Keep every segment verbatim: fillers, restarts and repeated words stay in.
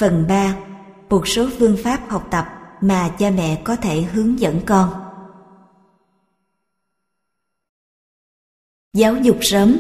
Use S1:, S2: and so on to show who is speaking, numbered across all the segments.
S1: Phần ba. Một số phương pháp học tập mà cha mẹ có thể hướng dẫn con. Giáo dục sớm.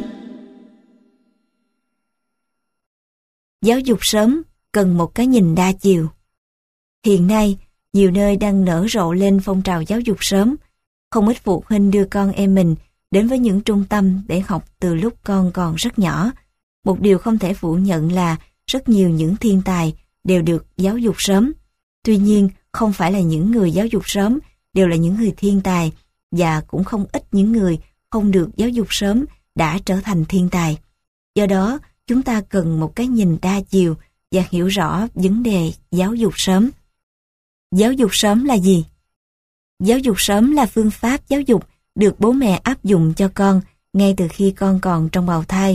S1: Giáo dục sớm cần một cái nhìn đa chiều. Hiện nay, nhiều nơi đang nở rộ lên phong trào giáo dục sớm. Không ít phụ huynh đưa con em mình đến với những trung tâm để học từ lúc con còn rất nhỏ. Một điều không thể phủ nhận là rất nhiều những thiên tài đều được giáo dục sớm. Tuy nhiên, không phải là những người giáo dục sớm đều là những người thiên tài, và cũng không ít những người không được giáo dục sớm đã trở thành thiên tài. Do đó, chúng ta cần một cái nhìn đa chiều và hiểu rõ vấn đề giáo dục sớm. Giáo dục sớm là gì? Giáo dục sớm là phương pháp giáo dục được bố mẹ áp dụng cho con ngay từ khi con còn trong bào thai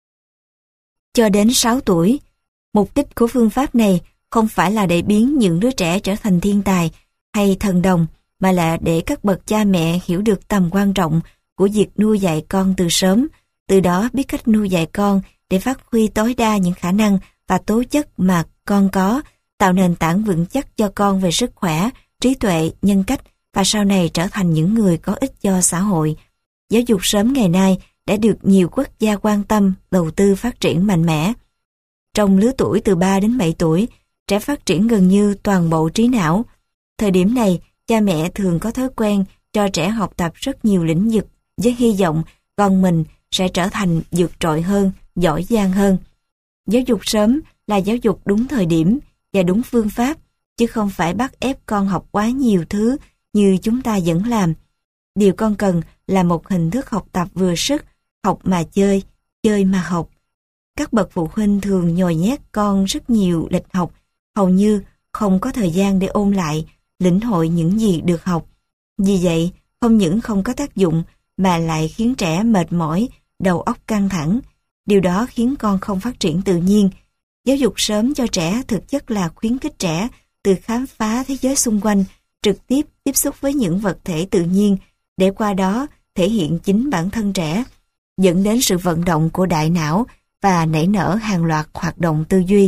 S1: cho đến sáu tuổi. Mục đích của phương pháp này không phải là để biến những đứa trẻ trở thành thiên tài hay thần đồng, mà là để các bậc cha mẹ hiểu được tầm quan trọng của việc nuôi dạy con từ sớm, từ đó biết cách nuôi dạy con để phát huy tối đa những khả năng và tố chất mà con có, tạo nền tảng vững chắc cho con về sức khỏe, trí tuệ, nhân cách và sau này trở thành những người có ích cho xã hội. Giáo dục sớm ngày nay đã được nhiều quốc gia quan tâm, đầu tư phát triển mạnh mẽ. Trong lứa tuổi từ ba đến bảy tuổi, trẻ phát triển gần như toàn bộ trí não. Thời điểm này, cha mẹ thường có thói quen cho trẻ học tập rất nhiều lĩnh vực với hy vọng con mình sẽ trở thành vượt trội hơn, giỏi giang hơn. Giáo dục sớm là giáo dục đúng thời điểm và đúng phương pháp, chứ không phải bắt ép con học quá nhiều thứ như chúng ta vẫn làm. Điều con cần là một hình thức học tập vừa sức, học mà chơi, chơi mà học. Các bậc phụ huynh thường nhồi nhét con rất nhiều lịch học, hầu như không có thời gian để ôn lại, lĩnh hội những gì được học. Vì vậy, không những không có tác dụng mà lại khiến trẻ mệt mỏi, đầu óc căng thẳng. Điều đó khiến con không phát triển tự nhiên. Giáo dục sớm cho trẻ thực chất là khuyến khích trẻ từ khám phá thế giới xung quanh, trực tiếp tiếp xúc với những vật thể tự nhiên, để qua đó thể hiện chính bản thân trẻ, dẫn đến sự vận động của đại não và nảy nở hàng loạt hoạt động tư duy.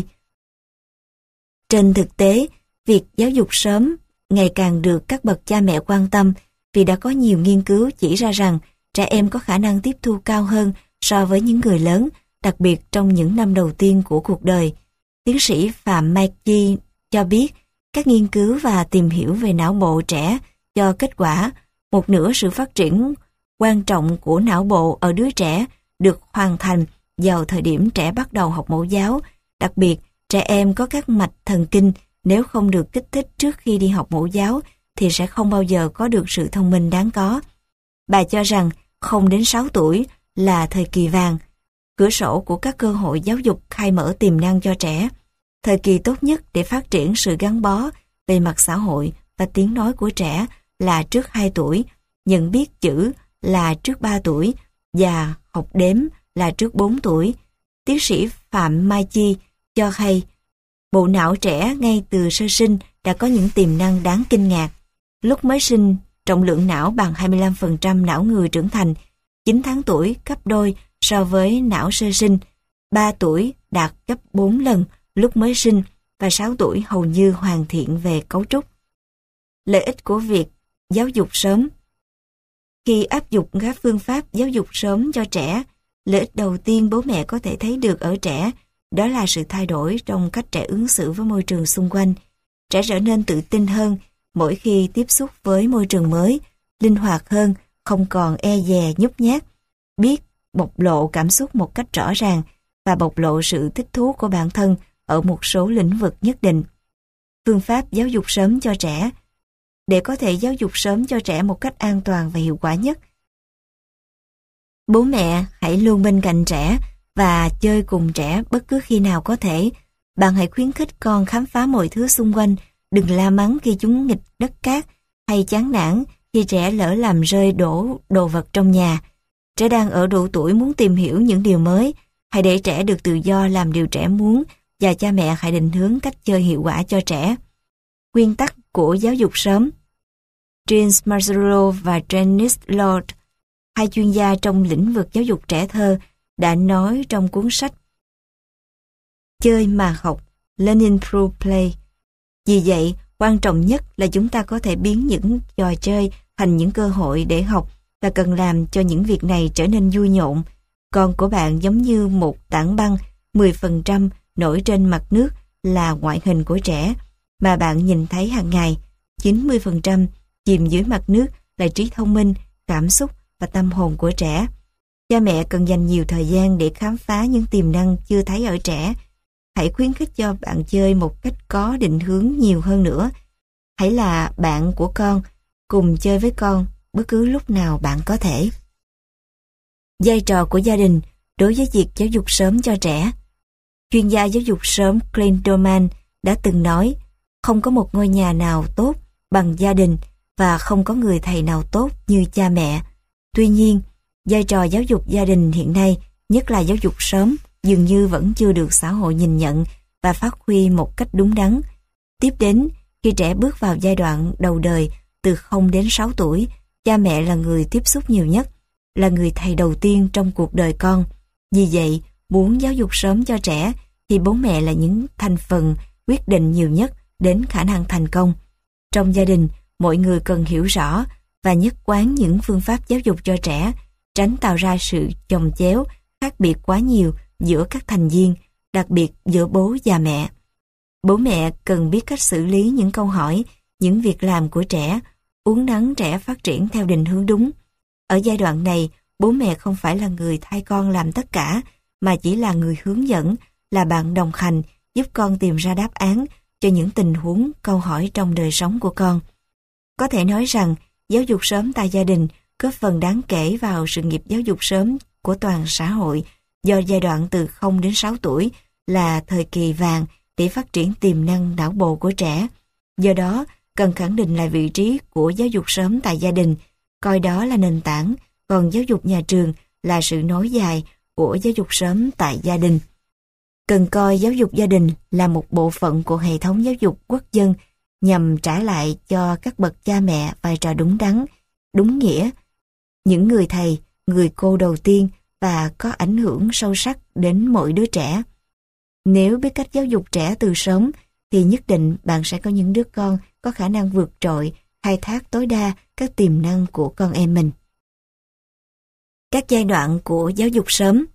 S1: Trên thực tế, việc giáo dục sớm ngày càng được các bậc cha mẹ quan tâm vì đã có nhiều nghiên cứu chỉ ra rằng trẻ em có khả năng tiếp thu cao hơn so với những người lớn, đặc biệt trong những năm đầu tiên của cuộc đời. Tiến sĩ Phạm Mai Chi cho biết các nghiên cứu và tìm hiểu về não bộ trẻ cho kết quả một nửa sự phát triển quan trọng của não bộ ở đứa trẻ được hoàn thành vào thời điểm trẻ bắt đầu học mẫu giáo. Đặc biệt, trẻ em có các mạch thần kinh nếu không được kích thích trước khi đi học mẫu giáo thì sẽ không bao giờ có được sự thông minh đáng có. Bà cho rằng không đến sáu tuổi là thời kỳ vàng, cửa sổ của các cơ hội giáo dục khai mở tiềm năng cho trẻ. Thời kỳ tốt nhất để phát triển sự gắn bó về mặt xã hội và tiếng nói của trẻ là trước hai tuổi, nhận biết chữ là trước ba tuổi và học đếm là trước bốn tuổi. Tiến sĩ Phạm Mai Chi cho hay bộ não trẻ ngay từ sơ sinh đã có những tiềm năng đáng kinh ngạc. Lúc mới sinh, trọng lượng não bằng hai mươi lăm phần trăm não người trưởng thành, chín tháng tuổi gấp đôi so với não sơ sinh, ba tuổi đạt gấp bốn lần lúc mới sinh và sáu tuổi hầu như hoàn thiện về cấu trúc. Lợi ích của việc giáo dục sớm. Khi áp dụng các phương pháp giáo dục sớm cho trẻ, lợi ích đầu tiên bố mẹ có thể thấy được ở trẻ đó là sự thay đổi trong cách trẻ ứng xử với môi trường xung quanh. Trẻ trở nên tự tin hơn mỗi khi tiếp xúc với môi trường mới, linh hoạt hơn, không còn e dè nhút nhát, biết bộc lộ cảm xúc một cách rõ ràng và bộc lộ sự thích thú của bản thân ở một số lĩnh vực nhất định. Phương pháp giáo dục sớm cho trẻ. Để có thể giáo dục sớm cho trẻ một cách an toàn và hiệu quả nhất, bố mẹ hãy luôn bên cạnh trẻ và chơi cùng trẻ bất cứ khi nào có thể. Bạn hãy khuyến khích con khám phá mọi thứ xung quanh, đừng la mắng khi chúng nghịch đất cát hay chán nản khi trẻ lỡ làm rơi đổ đồ vật trong nhà. Trẻ đang ở độ tuổi muốn tìm hiểu những điều mới, hãy để trẻ được tự do làm điều trẻ muốn và cha mẹ hãy định hướng cách chơi hiệu quả cho trẻ. Nguyên tắc của giáo dục sớm. James Marzullo và Janice Lord, hai chuyên gia trong lĩnh vực giáo dục trẻ thơ, đã nói trong cuốn sách Chơi mà học Learning through play. Vì vậy, quan trọng nhất là chúng ta có thể biến những trò chơi thành những cơ hội để học và cần làm cho những việc này trở nên vui nhộn. Con của bạn giống như một tảng băng, mười phần trăm nổi trên mặt nước là ngoại hình của trẻ mà bạn nhìn thấy hàng ngày, chín mươi phần trăm chìm dưới mặt nước là trí thông minh, cảm xúc và tâm hồn của trẻ. Cha mẹ cần dành nhiều thời gian để khám phá những tiềm năng chưa thấy ở trẻ. Hãy khuyến khích cho bạn chơi một cách có định hướng nhiều hơn nữa. Hãy là bạn của con, cùng chơi với con bất cứ lúc nào bạn có thể. Vai trò của gia đình đối với việc giáo dục sớm cho trẻ. Chuyên gia giáo dục sớm Clint Doman đã từng nói, không có một ngôi nhà nào tốt bằng gia đình và không có người thầy nào tốt như cha mẹ. Tuy nhiên, vai trò giáo dục gia đình hiện nay, nhất là giáo dục sớm, dường như vẫn chưa được xã hội nhìn nhận và phát huy một cách đúng đắn. Tiếp đến, khi trẻ bước vào giai đoạn đầu đời từ không đến sáu tuổi, cha mẹ là người tiếp xúc nhiều nhất, là người thầy đầu tiên trong cuộc đời con. Vì vậy, muốn giáo dục sớm cho trẻ thì bố mẹ là những thành phần quyết định nhiều nhất đến khả năng thành công. Trong gia đình, mọi người cần hiểu rõ và nhất quán những phương pháp giáo dục cho trẻ, tránh tạo ra sự chồng chéo, khác biệt quá nhiều giữa các thành viên, đặc biệt giữa bố và mẹ. Bố mẹ cần biết cách xử lý những câu hỏi, những việc làm của trẻ, uốn nắn trẻ phát triển theo định hướng đúng. Ở giai đoạn này, bố mẹ không phải là người thay con làm tất cả, mà chỉ là người hướng dẫn, là bạn đồng hành, giúp con tìm ra đáp án cho những tình huống, câu hỏi trong đời sống của con. Có thể nói rằng, giáo dục sớm tại gia đình góp phần đáng kể vào sự nghiệp giáo dục sớm của toàn xã hội, do giai đoạn từ không đến sáu tuổi là thời kỳ vàng để phát triển tiềm năng não bộ của trẻ. Do đó, cần khẳng định lại vị trí của giáo dục sớm tại gia đình, coi đó là nền tảng, còn giáo dục nhà trường là sự nối dài của giáo dục sớm tại gia đình. Cần coi giáo dục gia đình là một bộ phận của hệ thống giáo dục quốc dân nhằm trả lại cho các bậc cha mẹ vai trò đúng đắn, đúng nghĩa, những người thầy, người cô đầu tiên và có ảnh hưởng sâu sắc đến mỗi đứa trẻ. Nếu biết cách giáo dục trẻ từ sớm thì nhất định bạn sẽ có những đứa con có khả năng vượt trội, khai thác tối đa các tiềm năng của con em mình. Các giai đoạn của giáo dục sớm.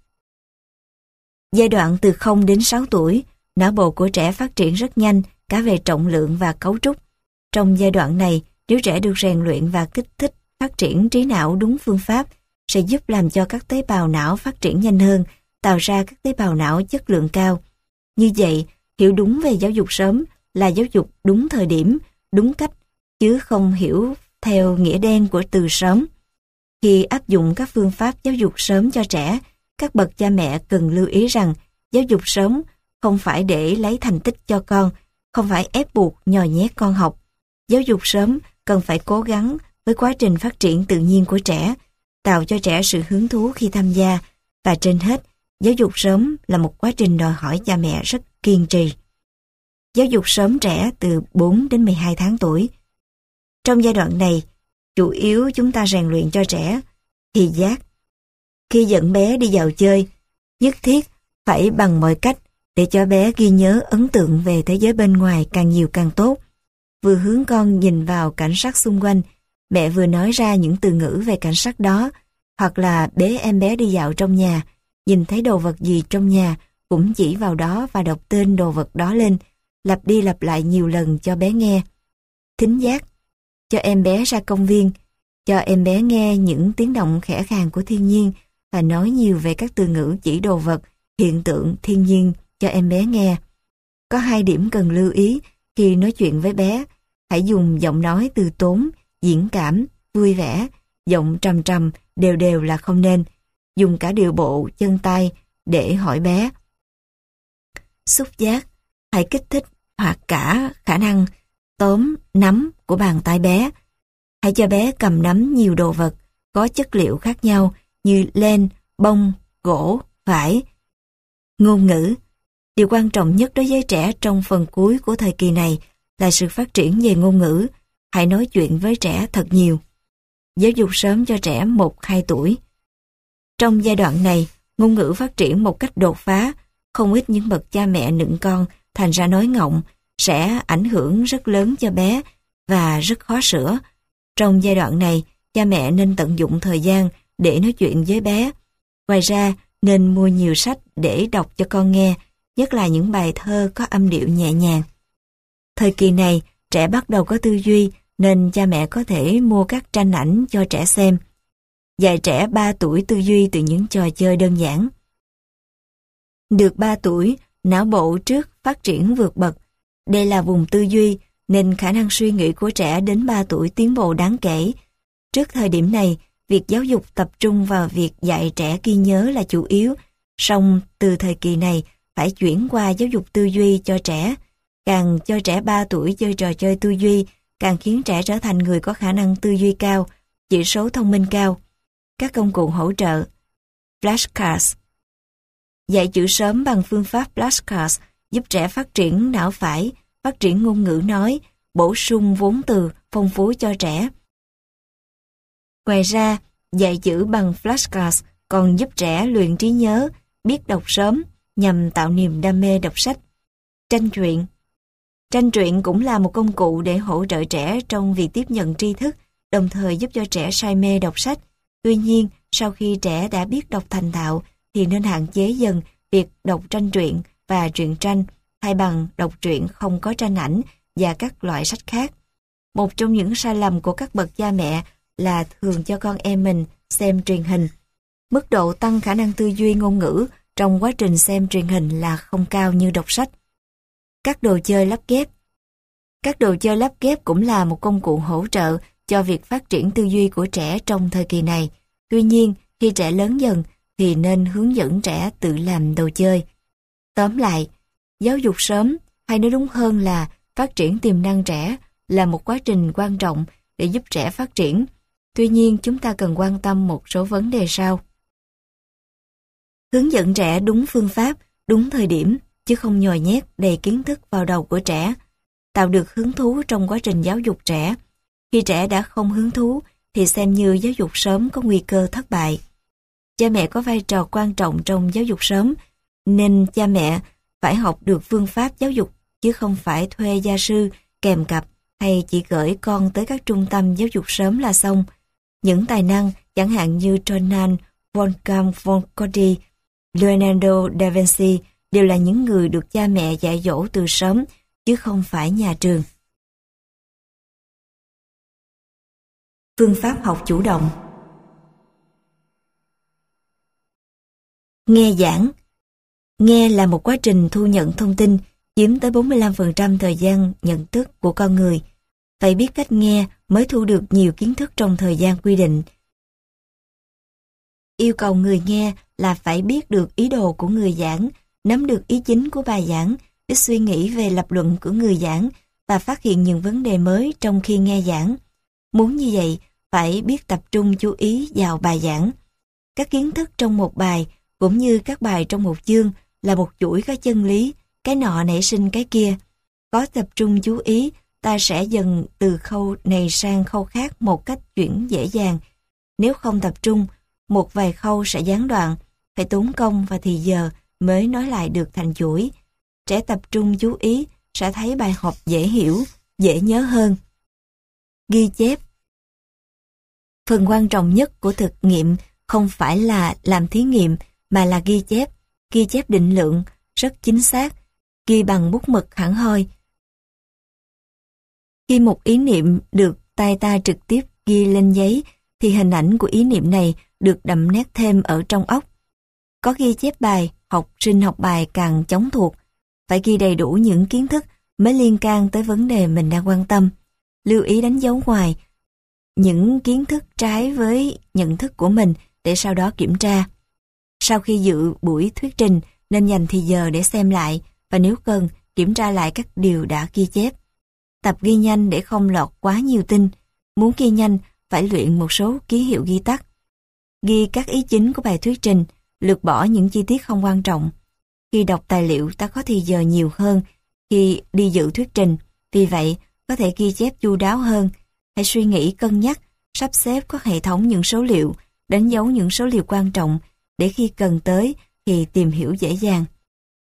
S1: Giai đoạn từ không đến sáu tuổi, não bộ của trẻ phát triển rất nhanh cả về trọng lượng và cấu trúc. Trong giai đoạn này, nếu trẻ được rèn luyện và kích thích phát triển trí não đúng phương pháp, sẽ giúp làm cho các tế bào não phát triển nhanh hơn, tạo ra các tế bào não chất lượng cao. Như vậy, hiểu đúng về giáo dục sớm là giáo dục đúng thời điểm, đúng cách, chứ không hiểu theo nghĩa đen của từ sớm. Khi áp dụng các phương pháp giáo dục sớm cho trẻ, các bậc cha mẹ cần lưu ý rằng giáo dục sớm không phải để lấy thành tích cho con, không phải ép buộc nhồi nhét con học. Giáo dục sớm cần phải cố gắng với quá trình phát triển tự nhiên của trẻ, tạo cho trẻ sự hứng thú khi tham gia, và trên hết, giáo dục sớm là một quá trình đòi hỏi cha mẹ rất kiên trì. Giáo dục sớm trẻ từ bốn đến mười hai tháng tuổi. Trong giai đoạn này, chủ yếu chúng ta rèn luyện cho trẻ thị giác. Khi dẫn bé đi dạo chơi, nhất thiết phải bằng mọi cách để cho bé ghi nhớ ấn tượng về thế giới bên ngoài càng nhiều càng tốt. Vừa hướng con nhìn vào cảnh sắc xung quanh, mẹ vừa nói ra những từ ngữ về cảnh sắc đó, hoặc là bế em bé đi dạo trong nhà, nhìn thấy đồ vật gì trong nhà cũng chỉ vào đó và đọc tên đồ vật đó lên, lặp đi lặp lại nhiều lần cho bé nghe. Thính giác, cho em bé ra công viên, cho em bé nghe những tiếng động khẽ khàng của thiên nhiên và nói nhiều về các từ ngữ chỉ đồ vật, hiện tượng thiên nhiên cho em bé nghe. Có hai điểm cần lưu ý khi nói chuyện với bé. Hãy dùng giọng nói từ tốn, diễn cảm, vui vẻ, giọng trầm trầm, đều đều là không nên. Dùng cả điệu bộ, chân tay để hỏi bé. Xúc giác, hãy kích thích hoặc cả khả năng tóm, nắm của bàn tay bé. Hãy cho bé cầm nắm nhiều đồ vật có chất liệu khác nhau như len, bông, gỗ, vải. Ngôn ngữ. Điều quan trọng nhất đối với trẻ trong phần cuối của thời kỳ này là sự phát triển về ngôn ngữ. Hãy nói chuyện với trẻ thật nhiều. Giáo dục sớm cho trẻ một đến hai tuổi. Trong giai đoạn này, ngôn ngữ phát triển một cách đột phá. Không ít những bậc cha mẹ nựng con thành ra nói ngọng sẽ ảnh hưởng rất lớn cho bé và rất khó sửa. Trong giai đoạn này, cha mẹ nên tận dụng thời gian để nói chuyện với bé. Ngoài ra, nên mua nhiều sách để đọc cho con nghe, nhất là những bài thơ có âm điệu nhẹ nhàng. Thời kỳ này, trẻ bắt đầu có tư duy, nên cha mẹ có thể mua các tranh ảnh cho trẻ xem. Dạy trẻ ba tuổi tư duy từ những trò chơi đơn giản. Được ba tuổi, não bộ trước phát triển vượt bậc. Đây là vùng tư duy, nên khả năng suy nghĩ của trẻ đến ba tuổi tiến bộ đáng kể. Trước thời điểm này, việc giáo dục tập trung vào việc dạy trẻ ghi nhớ là chủ yếu, song từ thời kỳ này phải chuyển qua giáo dục tư duy cho trẻ. Càng cho trẻ ba tuổi chơi trò chơi tư duy, càng khiến trẻ trở thành người có khả năng tư duy cao, chỉ số thông minh cao. Các công cụ hỗ trợ. Flashcards. Dạy chữ sớm bằng phương pháp flashcards giúp trẻ phát triển não phải, phát triển ngôn ngữ nói, bổ sung vốn từ, phong phú cho trẻ. Ngoài ra, dạy chữ bằng flashcards còn giúp trẻ luyện trí nhớ, biết đọc sớm nhằm tạo niềm đam mê đọc sách. Tranh truyện. Tranh truyện cũng là một công cụ để hỗ trợ trẻ trong việc tiếp nhận tri thức, đồng thời giúp cho trẻ say mê đọc sách. Tuy nhiên, sau khi trẻ đã biết đọc thành thạo, thì nên hạn chế dần việc đọc tranh truyện và truyện tranh, thay bằng đọc truyện không có tranh ảnh và các loại sách khác. Một trong những sai lầm của các bậc cha mẹ là thường cho con em mình xem truyền hình. Mức độ tăng khả năng tư duy ngôn ngữ trong quá trình xem truyền hình là không cao như đọc sách. Các đồ chơi lắp ghép. Các đồ chơi lắp ghép cũng là một công cụ hỗ trợ cho việc phát triển tư duy của trẻ trong thời kỳ này. Tuy nhiên, khi trẻ lớn dần thì nên hướng dẫn trẻ tự làm đồ chơi. Tóm lại, giáo dục sớm, hay nói đúng hơn là phát triển tiềm năng trẻ, là một quá trình quan trọng để giúp trẻ phát triển. Tuy nhiên, chúng ta cần quan tâm một số vấn đề sau. Hướng dẫn trẻ đúng phương pháp, đúng thời điểm, chứ không nhồi nhét đầy kiến thức vào đầu của trẻ. Tạo được hứng thú trong quá trình giáo dục trẻ. Khi trẻ đã không hứng thú, thì xem như giáo dục sớm có nguy cơ thất bại. Cha mẹ có vai trò quan trọng trong giáo dục sớm, nên cha mẹ phải học được phương pháp giáo dục, chứ không phải thuê gia sư, kèm cặp, hay chỉ gửi con tới các trung tâm giáo dục sớm là xong. Những tài năng, chẳng hạn như Johann Wolfgang von Goethe, Leonardo da Vinci, đều là những người được cha mẹ dạy dỗ từ sớm, chứ không phải nhà trường. Phương pháp học chủ động. Nghe giảng. Nghe là một quá trình thu nhận thông tin, chiếm tới bốn mươi lăm phần trăm thời gian nhận thức của con người. Phải biết cách nghe mới thu được nhiều kiến thức trong thời gian quy định. Yêu cầu người nghe là phải biết được ý đồ của người giảng, nắm được ý chính của bài giảng, biết suy nghĩ về lập luận của người giảng và phát hiện những vấn đề mới trong khi nghe giảng. Muốn như vậy, phải biết tập trung chú ý vào bài giảng. Các kiến thức trong một bài, cũng như các bài trong một chương, là một chuỗi các chân lý, cái nọ nảy sinh cái kia. Có tập trung chú ý, ta sẽ dần từ khâu này sang khâu khác một cách chuyển dễ dàng. Nếu không tập trung, một vài khâu sẽ gián đoạn, phải tốn công và thì giờ mới nói lại được thành chuỗi. Trẻ tập trung chú ý sẽ thấy bài học dễ hiểu, dễ nhớ hơn. Ghi chép. Phần quan trọng nhất của thực nghiệm không phải là làm thí nghiệm mà là ghi chép. Ghi chép định lượng, rất chính xác, ghi bằng bút mực hẳn hoi. Khi một ý niệm được tay ta trực tiếp ghi lên giấy, thì hình ảnh của ý niệm này được đậm nét thêm ở trong óc. Có ghi chép bài, học sinh học bài càng chóng thuộc. Phải ghi đầy đủ những kiến thức mới liên can tới vấn đề mình đang quan tâm. Lưu ý đánh dấu ngoài những kiến thức trái với nhận thức của mình để sau đó kiểm tra. Sau khi dự buổi thuyết trình, nên dành thì giờ để xem lại và nếu cần, kiểm tra lại các điều đã ghi chép. Tập ghi nhanh để không lọt quá nhiều tin. Muốn ghi nhanh, phải luyện một số ký hiệu ghi tắt. Ghi các ý chính của bài thuyết trình, lược bỏ những chi tiết không quan trọng. Khi đọc tài liệu, ta có thì giờ nhiều hơn khi đi dự thuyết trình. Vì vậy, có thể ghi chép chu đáo hơn. Hãy suy nghĩ cân nhắc, sắp xếp có hệ thống những số liệu, đánh dấu những số liệu quan trọng để khi cần tới thì tìm hiểu dễ dàng.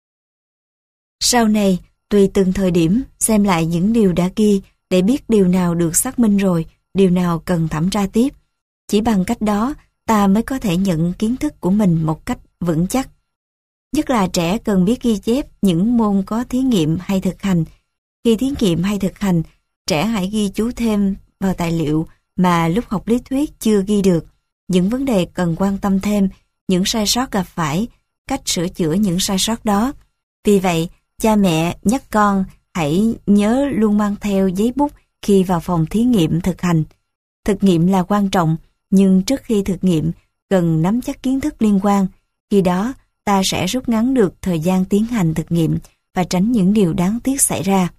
S1: Sau này, tùy từng thời điểm, xem lại những điều đã ghi để biết điều nào được xác minh rồi, điều nào cần thẩm tra tiếp. Chỉ bằng cách đó, ta mới có thể nhận kiến thức của mình một cách vững chắc. Nhất là trẻ cần biết ghi chép những môn có thí nghiệm hay thực hành. Khi thí nghiệm hay thực hành, trẻ hãy ghi chú thêm vào tài liệu mà lúc học lý thuyết chưa ghi được, những vấn đề cần quan tâm thêm, những sai sót gặp phải, cách sửa chữa những sai sót đó. Vì vậy, cha mẹ nhắc con hãy nhớ luôn mang theo giấy bút khi vào phòng thí nghiệm thực hành. Thực nghiệm là quan trọng, nhưng trước khi thực nghiệm cần nắm chắc kiến thức liên quan. Khi đó, ta sẽ rút ngắn được thời gian tiến hành thực nghiệm và tránh những điều đáng tiếc xảy ra.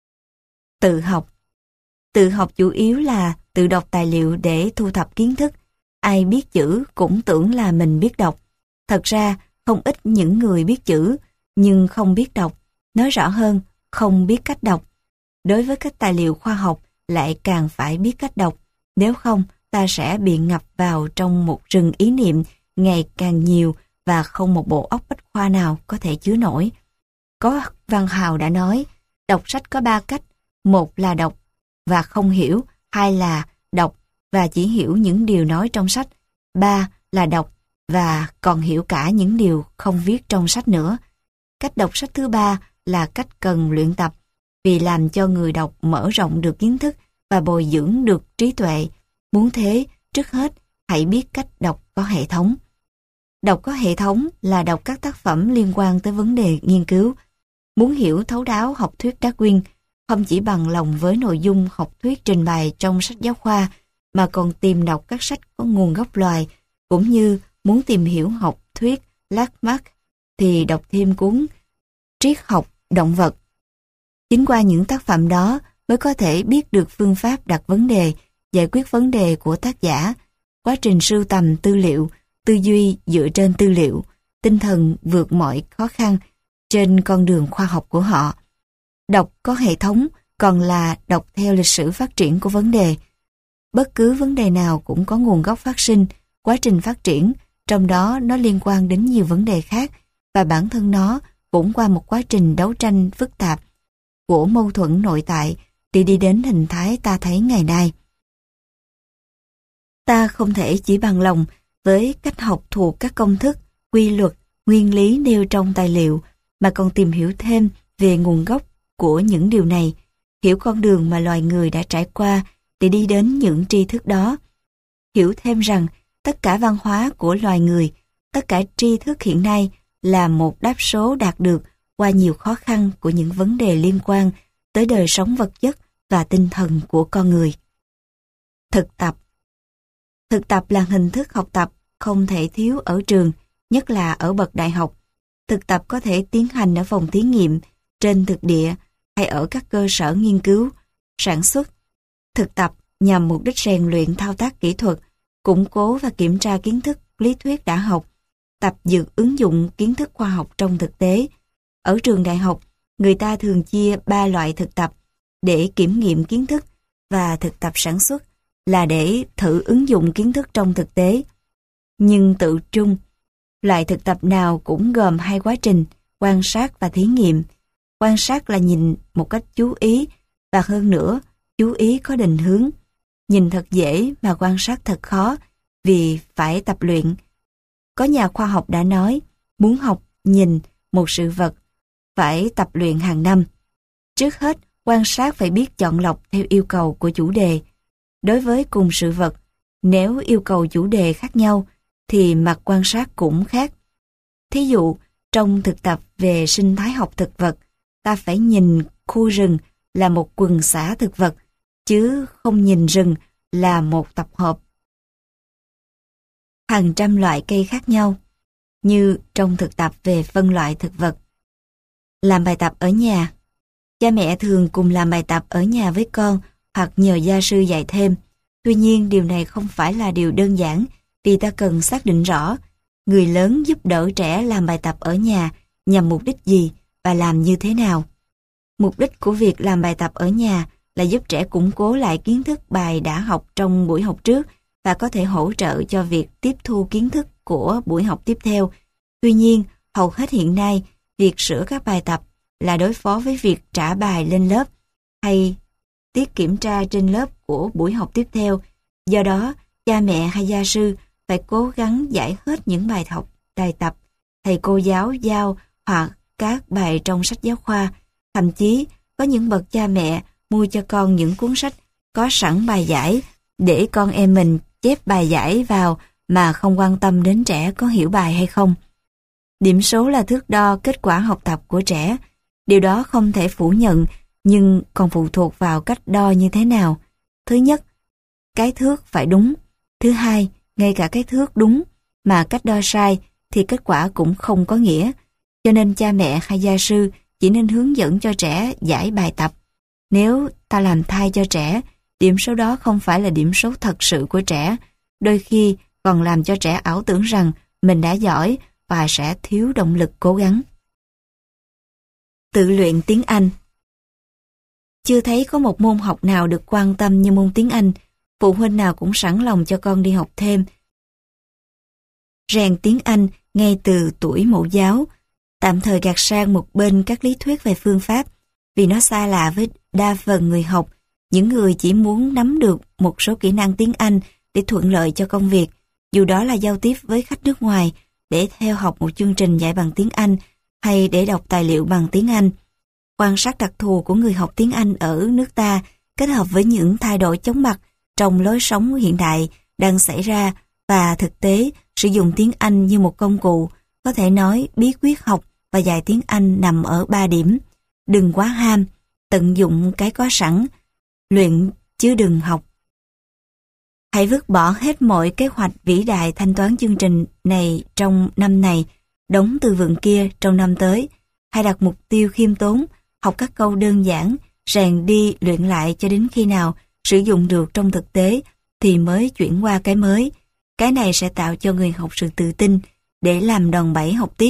S1: Tự học. Tự học chủ yếu là tự đọc tài liệu để thu thập kiến thức. Ai biết chữ cũng tưởng là mình biết đọc. Thật ra, không ít những người biết chữ, nhưng không biết đọc. Nói rõ hơn, không biết cách đọc. Đối với các tài liệu khoa học, lại càng phải biết cách đọc. Nếu không, ta sẽ bị ngập vào trong một rừng ý niệm ngày càng nhiều và không một bộ óc bách khoa nào có thể chứa nổi. Có văn hào đã nói, đọc sách có ba cách. Một là đọc và không hiểu, hai là đọc và chỉ hiểu những điều nói trong sách, ba là đọc và còn hiểu cả những điều không viết trong sách nữa. Cách đọc sách thứ ba là cách cần luyện tập, vì làm cho người đọc mở rộng được kiến thức và bồi dưỡng được trí tuệ. Muốn thế, trước hết, hãy biết cách đọc có hệ thống. Đọc có hệ thống là đọc các tác phẩm liên quan tới vấn đề nghiên cứu. Muốn hiểu thấu đáo học thuyết Darwin, không chỉ bằng lòng với nội dung học thuyết trình bày trong sách giáo khoa, mà còn tìm đọc các sách có nguồn gốc loài, cũng như muốn tìm hiểu học thuyết Lamarck thì đọc thêm cuốn Triết học động vật. Chính qua những tác phẩm đó mới có thể biết được phương pháp đặt vấn đề, giải quyết vấn đề của tác giả, quá trình sưu tầm tư liệu, tư duy dựa trên tư liệu, tinh thần vượt mọi khó khăn trên con đường khoa học của họ. Đọc có hệ thống còn là đọc theo lịch sử phát triển của vấn đề. Bất cứ vấn đề nào cũng có nguồn gốc phát sinh, quá trình phát triển, trong đó nó liên quan đến nhiều vấn đề khác, và bản thân nó cũng qua một quá trình đấu tranh phức tạp của mâu thuẫn nội tại để đi đến hình thái ta thấy ngày nay. Ta không thể chỉ bằng lòng với cách học thuộc các công thức, quy luật, nguyên lý nêu trong tài liệu, mà còn tìm hiểu thêm về nguồn gốc của những điều này, hiểu con đường mà loài người đã trải qua để đi đến những tri thức đó. Hiểu thêm rằng tất cả văn hóa của loài người, tất cả tri thức hiện nay là một đáp số đạt được qua nhiều khó khăn của những vấn đề liên quan tới đời sống vật chất và tinh thần của con người. Thực tập. Thực tập là hình thức học tập không thể thiếu ở trường, nhất là ở bậc đại học. Thực tập có thể tiến hành ở phòng thí nghiệm, trên thực địa hay ở các cơ sở nghiên cứu, sản xuất. Thực tập nhằm mục đích rèn luyện thao tác kỹ thuật, củng cố và kiểm tra kiến thức lý thuyết đã học, tập dượt ứng dụng kiến thức khoa học trong thực tế. Ở trường đại học, người ta thường chia ba loại thực tập để kiểm nghiệm kiến thức, và thực tập sản xuất là để thử ứng dụng kiến thức trong thực tế. Nhưng tự chung, loại thực tập nào cũng gồm hai quá trình, quan sát và thí nghiệm. Quan sát là nhìn một cách chú ý, và hơn nữa, chú ý có định hướng. Nhìn thật dễ mà quan sát thật khó, vì phải tập luyện. Có nhà khoa học đã nói, muốn học nhìn một sự vật, phải tập luyện hàng năm. Trước hết, quan sát phải biết chọn lọc theo yêu cầu của chủ đề. Đối với cùng sự vật, nếu yêu cầu chủ đề khác nhau, thì mặt quan sát cũng khác. Thí dụ, trong thực tập về sinh thái học thực vật, ta phải nhìn khu rừng là một quần xã thực vật, chứ không nhìn rừng là một tập hợp hàng trăm loại cây khác nhau, như trong thực tập về phân loại thực vật. Làm bài tập ở nhà. Cha mẹ thường cùng làm bài tập ở nhà với con hoặc nhờ gia sư dạy thêm. Tuy nhiên, điều này không phải là điều đơn giản, vì ta cần xác định rõ người lớn giúp đỡ trẻ làm bài tập ở nhà nhằm mục đích gì và làm như thế nào. Mục đích của việc làm bài tập ở nhà là giúp trẻ củng cố lại kiến thức bài đã học trong buổi học trước và có thể hỗ trợ cho việc tiếp thu kiến thức của buổi học tiếp theo. Tuy nhiên, hầu hết hiện nay, việc sửa các bài tập là đối phó với việc trả bài lên lớp hay tiết kiểm tra trên lớp của buổi học tiếp theo. Do đó, cha mẹ hay gia sư phải cố gắng giải hết những bài học, bài tập thầy cô giáo giao hoặc các bài trong sách giáo khoa. Thậm chí, có những bậc cha mẹ mua cho con những cuốn sách có sẵn bài giải để con em mình chép bài giải vào mà không quan tâm đến trẻ có hiểu bài hay không. Điểm số là thước đo kết quả học tập của trẻ. Điều đó không thể phủ nhận, nhưng còn phụ thuộc vào cách đo như thế nào. Thứ nhất, cái thước phải đúng. Thứ hai, ngay cả cái thước đúng mà cách đo sai thì kết quả cũng không có nghĩa. Cho nên cha mẹ hay gia sư chỉ nên hướng dẫn cho trẻ giải bài tập. Nếu ta làm thai cho trẻ, điểm số đó không phải là điểm số thật sự của trẻ. Đôi khi còn làm cho trẻ ảo tưởng rằng mình đã giỏi và sẽ thiếu động lực cố gắng. Tự luyện tiếng Anh. Chưa thấy có một môn học nào được quan tâm như môn tiếng Anh. Phụ huynh nào cũng sẵn lòng cho con đi học thêm. Rèn tiếng Anh ngay từ tuổi mẫu giáo, tạm thời gạt sang một bên các lý thuyết về phương pháp, vì nó xa lạ với đa phần người học, những người chỉ muốn nắm được một số kỹ năng tiếng Anh để thuận lợi cho công việc, dù đó là giao tiếp với khách nước ngoài, để theo học một chương trình dạy bằng tiếng Anh hay để đọc tài liệu bằng tiếng Anh. Quan sát đặc thù của người học tiếng Anh ở nước ta kết hợp với những thay đổi chóng mặt trong lối sống hiện đại đang xảy ra và thực tế sử dụng tiếng Anh như một công cụ, có thể nói bí quyết học và dạy tiếng Anh nằm ở ba điểm. Đừng quá ham, tận dụng cái có sẵn, luyện chứ đừng học. Hãy vứt bỏ hết mọi kế hoạch vĩ đại thanh toán chương trình này trong năm này, đóng từ vựng kia trong năm tới. Hãy đặt mục tiêu khiêm tốn, học các câu đơn giản, rèn đi luyện lại cho đến khi nào sử dụng được trong thực tế thì mới chuyển qua cái mới. Cái này sẽ tạo cho người học sự tự tin để làm đòn bẩy học tiếp.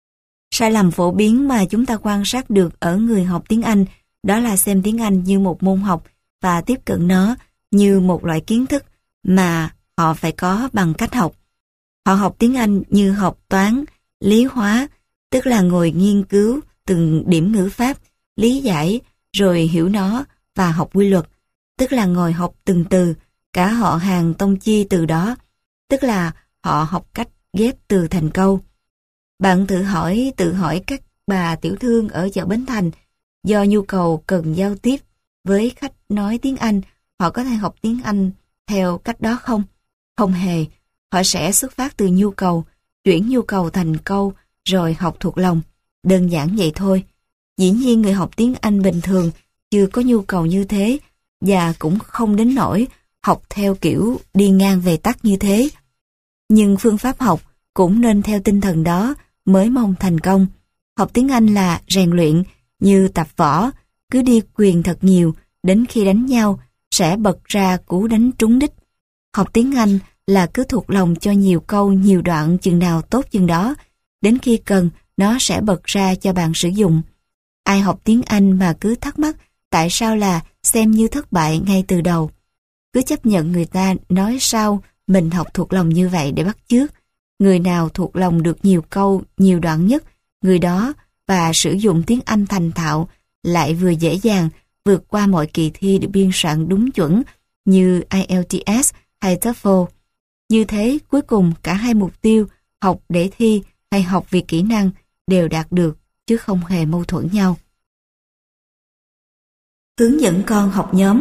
S1: Sai lầm phổ biến mà chúng ta quan sát được ở người học tiếng Anh đó là xem tiếng Anh như một môn học và tiếp cận nó như một loại kiến thức mà họ phải có bằng cách học. Họ học tiếng Anh như học toán, lý hóa, tức là ngồi nghiên cứu từng điểm ngữ pháp, lý giải rồi hiểu nó và học quy luật, tức là ngồi học từng từ, cả họ hàng tông chi từ đó, tức là họ học cách ghép từ thành câu. Bạn tự hỏi, tự hỏi các bà tiểu thương ở chợ Bến Thành, do nhu cầu cần giao tiếp với khách nói tiếng Anh, họ có thể học tiếng Anh theo cách đó không? Không hề, họ sẽ xuất phát từ nhu cầu, chuyển nhu cầu thành câu, rồi học thuộc lòng. Đơn giản vậy thôi. Dĩ nhiên người học tiếng Anh bình thường chưa có nhu cầu như thế, và cũng không đến nỗi học theo kiểu đi ngang về tắt như thế. Nhưng phương pháp học cũng nên theo tinh thần đó mới mong thành công. Học tiếng Anh là rèn luyện, như tập võ, cứ đi quyền thật nhiều, đến khi đánh nhau sẽ bật ra cú đánh trúng đích. Học tiếng Anh là cứ thuộc lòng cho nhiều câu, nhiều đoạn chừng nào tốt chừng đó, đến khi cần nó sẽ bật ra cho bạn sử dụng. Ai học tiếng Anh mà cứ thắc mắc tại sao là xem như thất bại ngay từ đầu. Cứ chấp nhận người ta nói sao mình học thuộc lòng như vậy để bắt chước. Người nào thuộc lòng được nhiều câu, nhiều đoạn nhất, người đó và sử dụng tiếng Anh thành thạo lại vừa dễ dàng vượt qua mọi kỳ thi được biên soạn đúng chuẩn như I E L T S hay TOEFL. Như thế, cuối cùng cả hai mục tiêu, học để thi hay học vì kỹ năng, đều đạt được, chứ không hề mâu thuẫn nhau. Hướng dẫn con học nhóm.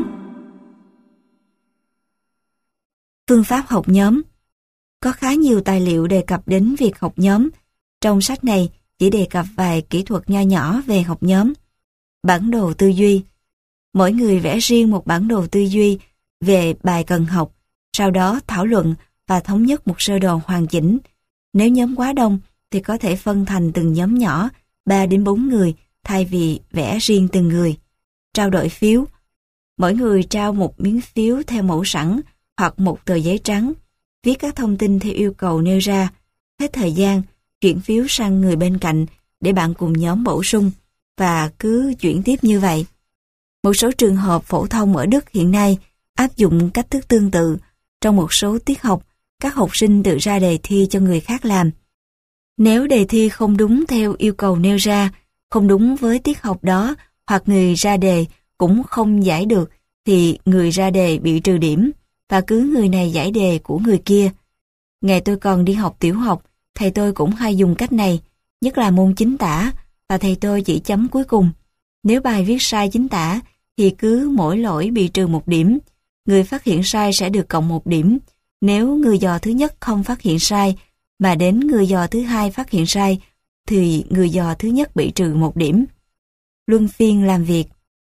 S1: Phương pháp học nhóm. Có khá nhiều tài liệu đề cập đến việc học nhóm. Trong sách này chỉ đề cập vài kỹ thuật nho nhỏ về học nhóm. Bản đồ tư duy. Mỗi người vẽ riêng một bản đồ tư duy về bài cần học, sau đó thảo luận và thống nhất một sơ đồ hoàn chỉnh. Nếu nhóm quá đông thì có thể phân thành từng nhóm nhỏ, ba đến bốn người thay vì vẽ riêng từng người. Trao đổi phiếu. Mỗi người trao một miếng phiếu theo mẫu sẵn hoặc một tờ giấy trắng, viết các thông tin theo yêu cầu nêu ra. Hết thời gian, chuyển phiếu sang người bên cạnh để bạn cùng nhóm bổ sung và cứ chuyển tiếp như vậy. Một số trường hợp phổ thông ở Đức hiện nay áp dụng cách thức tương tự. Trong một số tiết học, các học sinh tự ra đề thi cho người khác làm. Nếu đề thi không đúng theo yêu cầu nêu ra, không đúng với tiết học đó hoặc người ra đề cũng không giải được thì người ra đề bị trừ điểm và cứ người này giải đề của người kia. Ngày tôi còn đi học tiểu học, thầy tôi cũng hay dùng cách này, nhất là môn chính tả, và thầy tôi chỉ chấm cuối cùng. Nếu bài viết sai chính tả thì cứ mỗi lỗi bị trừ một điểm. Người phát hiện sai sẽ được cộng một điểm. Nếu người dò thứ nhất không phát hiện sai mà đến người dò thứ hai phát hiện sai thì người dò thứ nhất bị trừ một điểm. Luân phiên làm việc.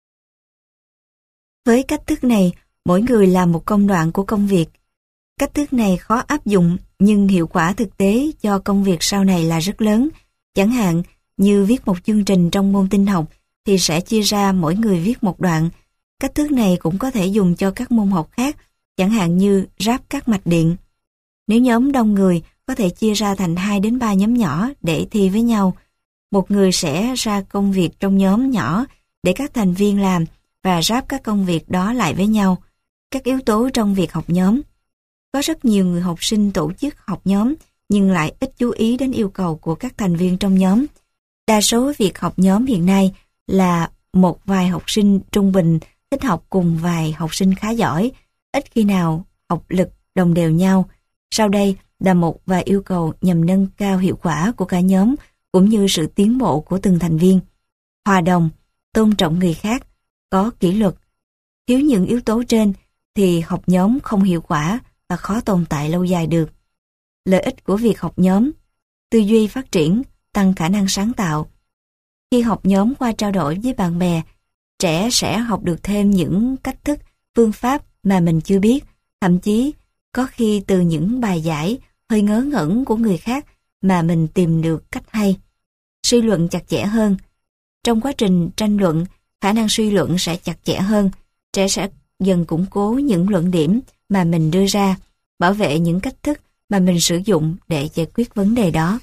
S1: Với cách thức này, mỗi người làm một công đoạn của công việc. Cách thức này khó áp dụng nhưng hiệu quả thực tế cho công việc sau này là rất lớn. Chẳng hạn như viết một chương trình trong môn tin học thì sẽ chia ra mỗi người viết một đoạn. Cách thức này cũng có thể dùng cho các môn học khác, chẳng hạn như ráp các mạch điện. Nếu nhóm đông người có thể chia ra thành hai đến ba nhóm nhỏ để thi với nhau. Một người sẽ ra công việc trong nhóm nhỏ để các thành viên làm và ráp các công việc đó lại với nhau. Các yếu tố trong việc học nhóm. Có rất nhiều người học sinh tổ chức học nhóm nhưng lại ít chú ý đến yêu cầu của các thành viên trong nhóm. Đa số việc học nhóm hiện nay là một vài học sinh trung bình thích học cùng vài học sinh khá giỏi, ít khi nào học lực đồng đều nhau. Sau đây là một vài yêu cầu nhằm nâng cao hiệu quả của cả nhóm cũng như sự tiến bộ của từng thành viên. Hòa đồng, tôn trọng người khác, có kỷ luật. Thiếu những yếu tố trên thì học nhóm không hiệu quả và khó tồn tại lâu dài được. Lợi ích của việc học nhóm: tư duy phát triển, tăng khả năng sáng tạo. Khi học nhóm qua trao đổi với bạn bè, trẻ sẽ học được thêm những cách thức, phương pháp mà mình chưa biết, thậm chí có khi từ những bài giải hơi ngớ ngẩn của người khác mà mình tìm được cách hay. Suy luận chặt chẽ hơn. Trong quá trình tranh luận, khả năng suy luận sẽ chặt chẽ hơn, trẻ sẽ dần củng cố những luận điểm mà mình đưa ra, bảo vệ những cách thức mà mình sử dụng để giải quyết vấn đề đó.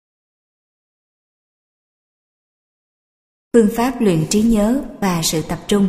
S1: Phương pháp luyện trí nhớ và sự tập trung.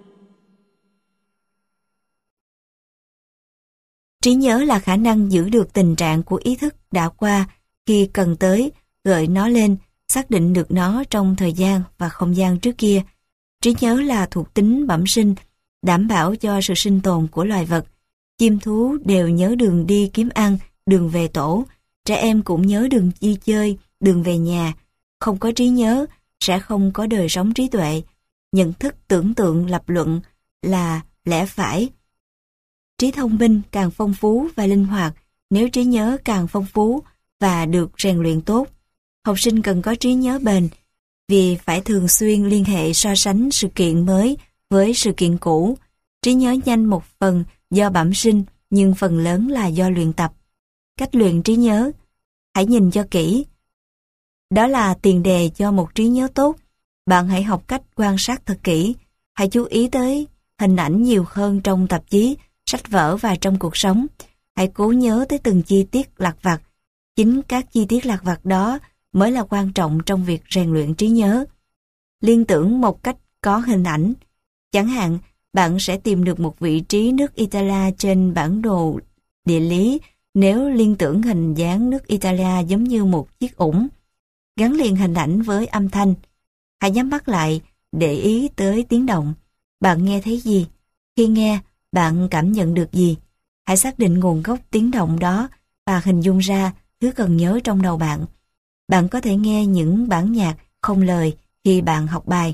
S1: Trí nhớ là khả năng giữ được tình trạng của ý thức đã qua khi cần tới, gợi nó lên, xác định được nó trong thời gian và không gian trước kia. Trí nhớ là thuộc tính bẩm sinh, đảm bảo cho sự sinh tồn của loài vật. Chim thú đều nhớ đường đi kiếm ăn, đường về tổ. Trẻ em cũng nhớ đường đi chơi, đường về nhà. Không có trí nhớ, sẽ không có đời sống trí tuệ. Nhận thức, tưởng tượng, lập luận là lẽ phải. Trí thông minh càng phong phú và linh hoạt nếu trí nhớ càng phong phú và được rèn luyện tốt. Học sinh cần có trí nhớ bền vì phải thường xuyên liên hệ so sánh sự kiện mới với sự kiện cũ. Trí nhớ nhanh một phần do bẩm sinh nhưng phần lớn là do luyện tập. Cách luyện trí nhớ: hãy nhìn cho kỹ. Đó là tiền đề cho một trí nhớ tốt. Bạn hãy học cách quan sát thật kỹ. Hãy chú ý tới hình ảnh nhiều hơn trong tạp chí, sách vở và trong cuộc sống. Hãy cố nhớ tới từng chi tiết lặt vặt. Chính các chi tiết lặt vặt đó mới là quan trọng trong việc rèn luyện trí nhớ. Liên tưởng một cách có hình ảnh. Chẳng hạn, bạn sẽ tìm được một vị trí nước Italia trên bản đồ địa lý nếu liên tưởng hình dáng nước Italia giống như một chiếc ủng. Gắn liền hình ảnh với âm thanh. Hãy nhắm mắt lại, để ý tới tiếng động. Bạn nghe thấy gì? Khi nghe, bạn cảm nhận được gì? Hãy xác định nguồn gốc tiếng động đó và hình dung ra thứ cần nhớ trong đầu bạn. Bạn có thể nghe những bản nhạc không lời khi bạn học bài.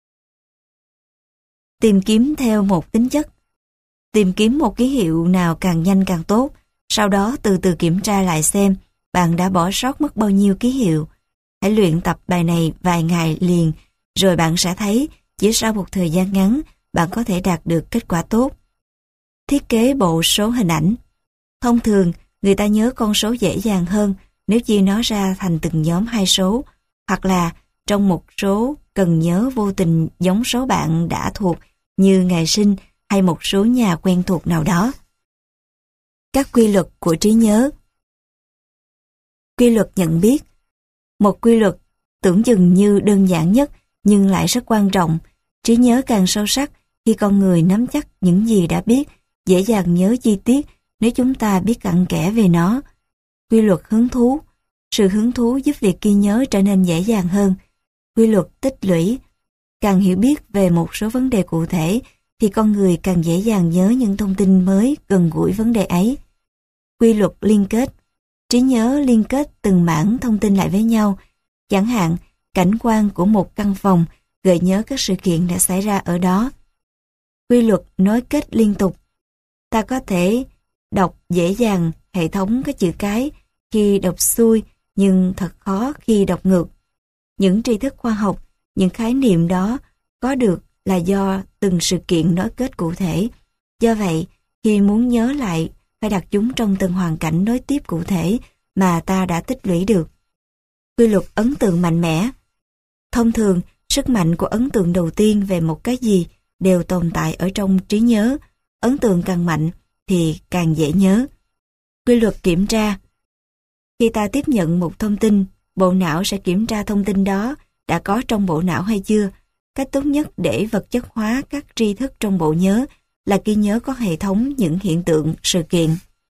S1: Tìm kiếm theo một tính chất. Tìm kiếm một ký hiệu nào càng nhanh càng tốt, sau đó từ từ kiểm tra lại xem bạn đã bỏ sót mất bao nhiêu ký hiệu. Hãy luyện tập bài này vài ngày liền, rồi bạn sẽ thấy chỉ sau một thời gian ngắn bạn có thể đạt được kết quả tốt. Thiết kế bộ số hình ảnh. Thông thường, người ta nhớ con số dễ dàng hơn nếu chia nó ra thành từng nhóm hai số, hoặc là trong một số cần nhớ vô tình giống số bạn đã thuộc như ngày sinh hay một số nhà quen thuộc nào đó. Các quy luật của trí nhớ. Quy luật nhận biết. Một quy luật tưởng chừng như đơn giản nhất nhưng lại rất quan trọng. Trí nhớ càng sâu sắc khi con người nắm chắc những gì đã biết, dễ dàng nhớ chi tiết nếu chúng ta biết cặn kẽ về nó. Quy luật hứng thú. Sự hứng thú giúp việc ghi nhớ trở nên dễ dàng hơn. quy luật tích lũy. Càng hiểu biết về một số vấn đề cụ thể thì con người càng dễ dàng nhớ những thông tin mới gần gũi vấn đề ấy. Quy luật liên kết. Trí nhớ liên kết từng mảng thông tin lại với nhau. Chẳng hạn, cảnh quan của một căn phòng gợi nhớ các sự kiện đã xảy ra ở đó. Quy luật nối kết liên tục. Ta có thể đọc dễ dàng hệ thống các chữ cái khi đọc xuôi, nhưng thật khó khi đọc ngược. Những tri thức khoa học, những khái niệm đó có được là do từng sự kiện nối kết cụ thể. Do vậy, khi muốn nhớ lại, phải đặt chúng trong từng hoàn cảnh nối tiếp cụ thể mà ta đã tích lũy được. Quy luật ấn tượng mạnh mẽ. Thông thường, sức mạnh của ấn tượng đầu tiên về một cái gì đều tồn tại ở trong trí nhớ. Ấn tượng càng mạnh thì càng dễ nhớ. Quy luật kiểm tra. Khi ta tiếp nhận một thông tin, bộ não sẽ kiểm tra thông tin đó đã có trong bộ não hay chưa. Cách tốt nhất để vật chất hóa các tri thức trong bộ nhớ là ghi nhớ có hệ thống những hiện tượng, sự kiện.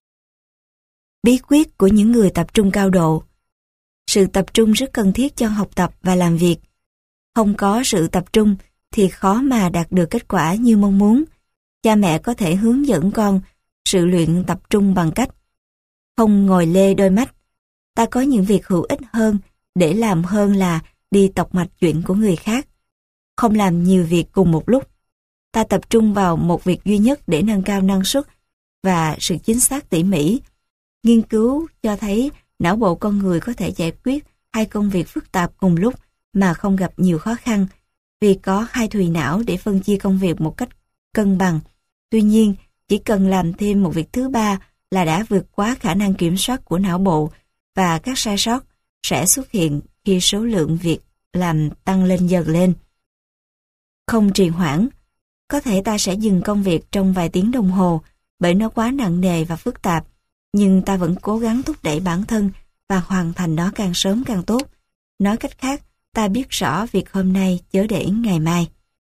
S1: Bí quyết của những người tập trung cao độ. Sự tập trung rất cần thiết cho học tập và làm việc. Không có sự tập trung thì khó mà đạt được kết quả như mong muốn. Cha mẹ có thể hướng dẫn con sự luyện tập trung bằng cách không ngồi lê đôi mắt. Ta có những việc hữu ích hơn để làm hơn là đi tọc mạch chuyện của người khác. Không làm nhiều việc cùng một lúc. Ta tập trung vào một việc duy nhất để nâng cao năng suất và sự chính xác tỉ mỉ. Nghiên cứu cho thấy não bộ con người có thể giải quyết hai công việc phức tạp cùng lúc mà không gặp nhiều khó khăn, vì có hai thùy não để phân chia công việc một cách cân bằng. Tuy nhiên, chỉ cần làm thêm một việc thứ ba là đã vượt quá khả năng kiểm soát của não bộ, và các sai sót sẽ xuất hiện khi số lượng việc làm tăng lên dần lên. Không trì hoãn. Có thể ta sẽ dừng công việc trong vài tiếng đồng hồ bởi nó quá nặng nề và phức tạp, nhưng ta vẫn cố gắng thúc đẩy bản thân và hoàn thành nó càng sớm càng tốt. Nói cách khác, ta biết rõ việc hôm nay chớ để ngày mai.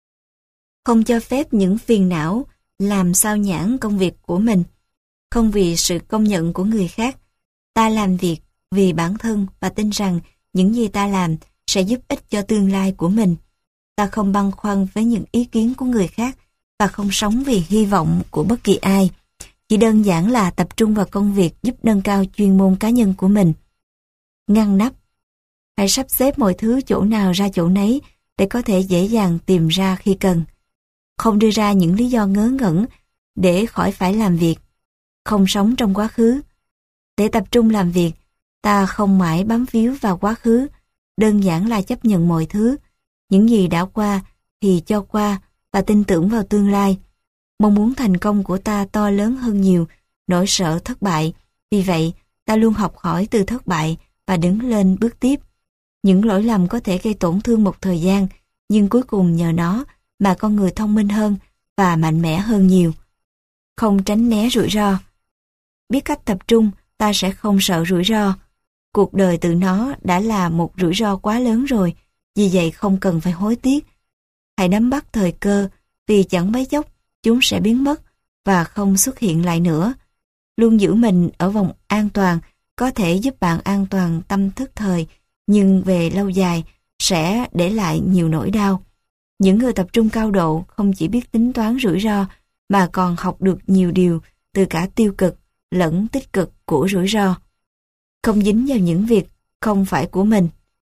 S1: Không cho phép những phiền não làm sao nhãng công việc của mình. Không vì sự công nhận của người khác, ta làm việc vì bản thân và tin rằng những gì ta làm sẽ giúp ích cho tương lai của mình. Ta không băn khoăn với những ý kiến của người khác và không sống vì hy vọng của bất kỳ ai. Chỉ đơn giản là tập trung vào công việc giúp nâng cao chuyên môn cá nhân của mình. Ngăn nắp. Phải sắp xếp mọi thứ chỗ nào ra chỗ nấy để có thể dễ dàng tìm ra khi cần. Không đưa ra những lý do ngớ ngẩn để khỏi phải làm việc. Không sống trong quá khứ. Để tập trung làm việc, ta không mãi bám víu vào quá khứ, đơn giản là chấp nhận mọi thứ. Những gì đã qua thì cho qua và tin tưởng vào tương lai. Mong muốn thành công của ta to lớn hơn nhiều nỗi sợ thất bại. Vì vậy, ta luôn học hỏi từ thất bại và đứng lên bước tiếp. Những lỗi lầm có thể gây tổn thương một thời gian, nhưng cuối cùng nhờ nó mà con người thông minh hơn và mạnh mẽ hơn nhiều. Không tránh né rủi ro. Biết cách tập trung, ta sẽ không sợ rủi ro. Cuộc đời tự nó đã là một rủi ro quá lớn rồi, vì vậy không cần phải hối tiếc. Hãy nắm bắt thời cơ, vì chẳng mấy chốc chúng sẽ biến mất và không xuất hiện lại nữa. Luôn giữ mình ở vòng an toàn có thể giúp bạn an toàn tâm thức thời, nhưng về lâu dài sẽ để lại nhiều nỗi đau. Những người tập trung cao độ không chỉ biết tính toán rủi ro mà còn học được nhiều điều từ cả tiêu cực lẫn tích cực của rủi ro. Không dính vào những việc không phải của mình.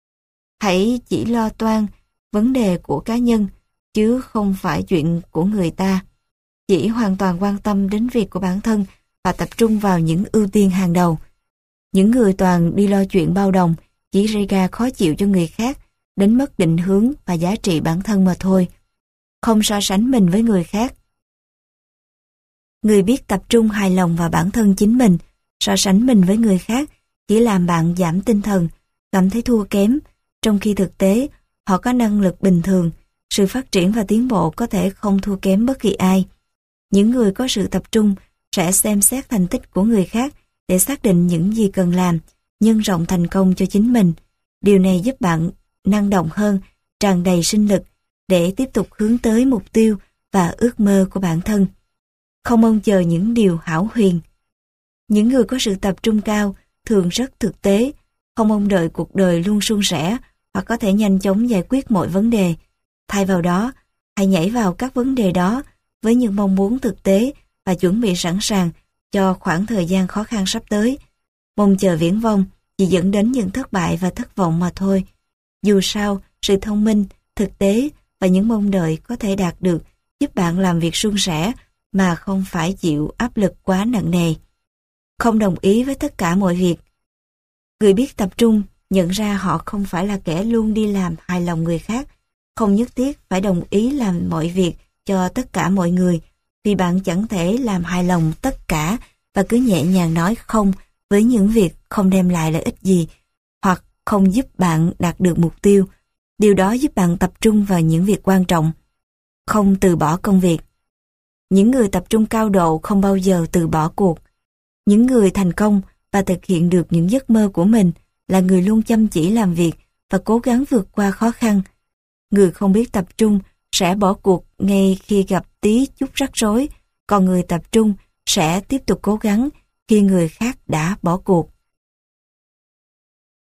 S1: Hãy chỉ lo toan vấn đề của cá nhân chứ không phải chuyện của người ta. Chỉ hoàn toàn quan tâm đến việc của bản thân và tập trung vào những ưu tiên hàng đầu. Những người toàn đi lo chuyện bao đồng chỉ gây ra khó chịu cho người khác, đến mất định hướng và giá trị bản thân mà thôi. Không so sánh mình với người khác. Người biết tập trung hài lòng vào bản thân chính mình, so sánh mình với người khác chỉ làm bạn giảm tinh thần, cảm thấy thua kém, trong khi thực tế họ có năng lực bình thường, sự phát triển và tiến bộ có thể không thua kém bất kỳ ai. Những người có sự tập trung sẽ xem xét thành tích của người khác để xác định những gì cần làm, nhân rộng thành công cho chính mình. Điều này giúp bạn năng động hơn, tràn đầy sinh lực để tiếp tục hướng tới mục tiêu và ước mơ của bản thân. Không mong chờ những điều hão huyền. Những người có sự tập trung cao thường rất thực tế, không mong đợi cuộc đời luôn suôn sẻ hoặc có thể nhanh chóng giải quyết mọi vấn đề. Thay vào đó, hãy nhảy vào các vấn đề đó với những mong muốn thực tế và chuẩn bị sẵn sàng cho khoảng thời gian khó khăn sắp tới. Mong chờ viển vông chỉ dẫn đến những thất bại và thất vọng mà thôi. Dù sao, sự thông minh, thực tế và những mong đợi có thể đạt được giúp bạn làm việc suôn sẻ mà không phải chịu áp lực quá nặng nề. Không đồng ý với tất cả mọi việc. Người biết tập trung nhận ra họ không phải là kẻ luôn đi làm hài lòng người khác, không nhất thiết phải đồng ý làm mọi việc cho tất cả mọi người, vì bạn chẳng thể làm hài lòng tất cả và cứ nhẹ nhàng nói không với những việc không đem lại lợi ích gì hoặc không giúp bạn đạt được mục tiêu. Điều đó giúp bạn tập trung vào những việc quan trọng, không từ bỏ công việc. Những người tập trung cao độ không bao giờ từ bỏ cuộc. Những người thành công và thực hiện được những giấc mơ của mình là người luôn chăm chỉ làm việc và cố gắng vượt qua khó khăn. Người không biết tập trung sẽ bỏ cuộc ngay khi gặp tí chút rắc rối, còn người tập trung sẽ tiếp tục cố gắng khi người khác đã bỏ cuộc.